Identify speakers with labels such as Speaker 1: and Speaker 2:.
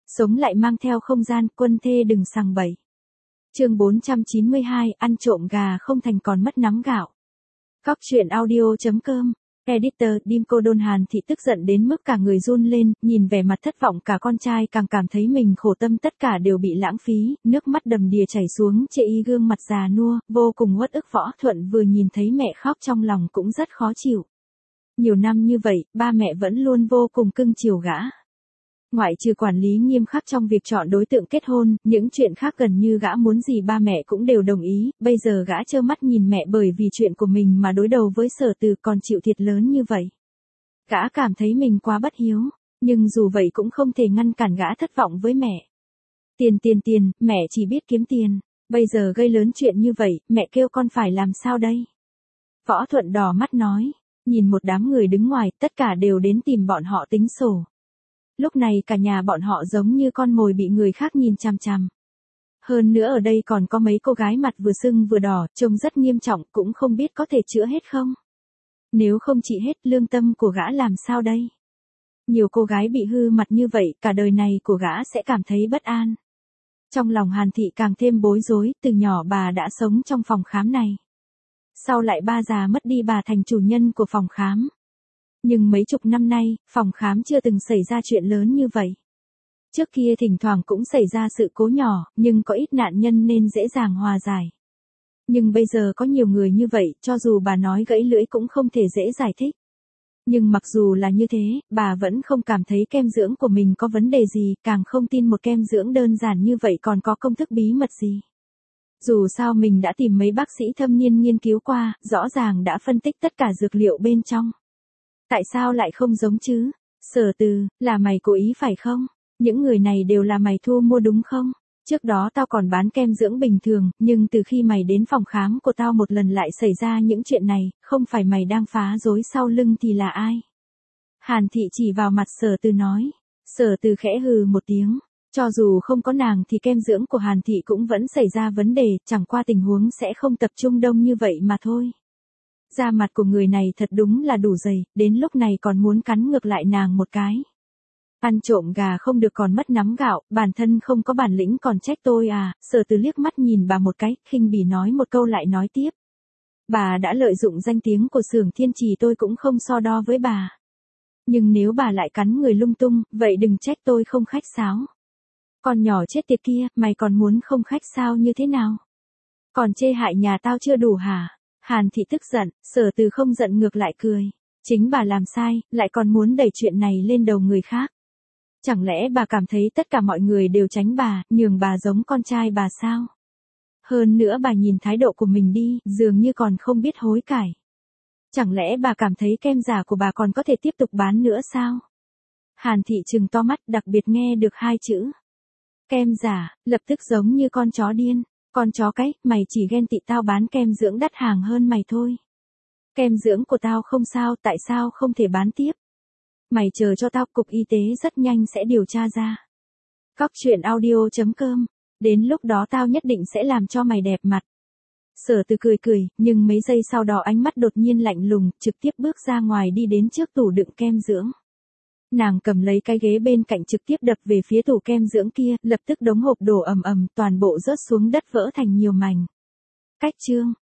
Speaker 1: Sống lại mang theo không gian, quân thê đừng sằng bậy. Chương 492, ăn trộm gà không thành còn mất nắm gạo. Cóc truyện audio.com. Editor Dimco Đôn Hàn Thị tức giận đến mức cả người run lên, nhìn vẻ mặt thất vọng cả con trai càng cảm thấy mình khổ tâm, tất cả đều bị lãng phí, nước mắt đầm đìa chảy xuống, chệ y gương mặt già nua, vô cùng uất ức. Võ Thuận vừa nhìn thấy mẹ khóc trong lòng cũng rất khó chịu. Nhiều năm như vậy, ba mẹ vẫn luôn vô cùng cưng chiều gã. Ngoại trừ quản lý nghiêm khắc trong việc chọn đối tượng kết hôn, những chuyện khác gần như gã muốn gì ba mẹ cũng đều đồng ý, bây giờ gã trơ mắt nhìn mẹ bởi vì chuyện của mình mà đối đầu với Sở Từ còn chịu thiệt lớn như vậy. Gã cảm thấy mình quá bất hiếu, nhưng dù vậy cũng không thể ngăn cản gã thất vọng với mẹ. Tiền, mẹ chỉ biết kiếm tiền, bây giờ gây lớn chuyện như vậy, mẹ kêu con phải làm sao đây? Võ Thuận đỏ mắt nói, nhìn một đám người đứng ngoài, tất cả đều đến tìm bọn họ tính sổ. Lúc này cả nhà bọn họ giống như con mồi bị người khác nhìn chằm chằm. Hơn nữa ở đây còn có mấy cô gái mặt vừa sưng vừa đỏ, trông rất nghiêm trọng, cũng không biết có thể chữa hết không. Nếu không trị hết, lương tâm của gã làm sao đây? Nhiều cô gái bị hư mặt như vậy, cả đời này của gã sẽ cảm thấy bất an. Trong lòng Hàn Thị càng thêm bối rối, từ nhỏ bà đã sống trong phòng khám này. Sau lại ba già mất đi, bà thành chủ nhân của phòng khám. Nhưng mấy chục năm nay, phòng khám chưa từng xảy ra chuyện lớn như vậy. Trước kia thỉnh thoảng cũng xảy ra sự cố nhỏ, nhưng có ít nạn nhân nên dễ dàng hòa giải. Nhưng bây giờ có nhiều người như vậy, cho dù bà nói gãy lưỡi cũng không thể dễ giải thích. Nhưng mặc dù là như thế, bà vẫn không cảm thấy kem dưỡng của mình có vấn đề gì, càng không tin một kem dưỡng đơn giản như vậy còn có công thức bí mật gì. Dù sao mình đã tìm mấy bác sĩ thâm niên nghiên cứu qua, rõ ràng đã phân tích tất cả dược liệu bên trong. Tại sao lại không giống chứ? Sở Từ, là mày cố ý phải không? Những người này đều là mày thu mua đúng không? Trước đó tao còn bán kem dưỡng bình thường, nhưng từ khi mày đến phòng khám của tao một lần lại xảy ra những chuyện này, không phải mày đang phá rối sau lưng thì là ai? Hàn Thị chỉ vào mặt Sở Từ nói. Sở Từ khẽ hừ một tiếng. Cho dù không có nàng thì kem dưỡng của Hàn Thị cũng vẫn xảy ra vấn đề, chẳng qua tình huống sẽ không tập trung đông như vậy mà thôi. Da mặt của người này thật đúng là đủ dày, đến lúc này còn muốn cắn ngược lại nàng một cái. Ăn trộm gà không được còn mất nắm gạo, bản thân không có bản lĩnh còn trách tôi à? Sở Từ liếc mắt nhìn bà một cái, khinh bỉ nói một câu lại nói tiếp. Bà đã lợi dụng danh tiếng của xưởng Thiên Trì, tôi cũng không so đo với bà. Nhưng nếu bà lại cắn người lung tung, vậy đừng trách tôi không khách sáo. Con nhỏ chết tiệt kia, mày còn muốn không khách sáo như thế nào? Còn chê hại nhà tao chưa đủ hả? Hàn Thị tức giận, Sở Từ không giận ngược lại cười. Chính bà làm sai, lại còn muốn đẩy chuyện này lên đầu người khác. Chẳng lẽ bà cảm thấy tất cả mọi người đều tránh bà, nhường bà giống con trai bà sao? Hơn nữa bà nhìn thái độ của mình đi, dường như còn không biết hối cải. Chẳng lẽ bà cảm thấy kem giả của bà còn có thể tiếp tục bán nữa sao? Hàn Thị trừng to mắt, đặc biệt nghe được hai chữ kem giả, lập tức giống như con chó điên. Con chó cái, mày chỉ ghen tị tao bán kem dưỡng đắt hàng hơn mày thôi. Kem dưỡng của tao không sao, tại sao không thể bán tiếp? Mày chờ cho tao, cục y tế rất nhanh sẽ điều tra ra. Cóc truyện audio.com. Đến lúc đó tao nhất định sẽ làm cho mày đẹp mặt. Sở Từ cười, nhưng mấy giây sau đó ánh mắt đột nhiên lạnh lùng, trực tiếp bước ra ngoài đi đến trước tủ đựng kem dưỡng. Nàng cầm lấy cái ghế bên cạnh trực tiếp đập về phía tủ kem dưỡng kia, lập tức đống hộp đổ ầm ầm, toàn bộ rớt xuống đất vỡ thành nhiều mảnh. Cách chương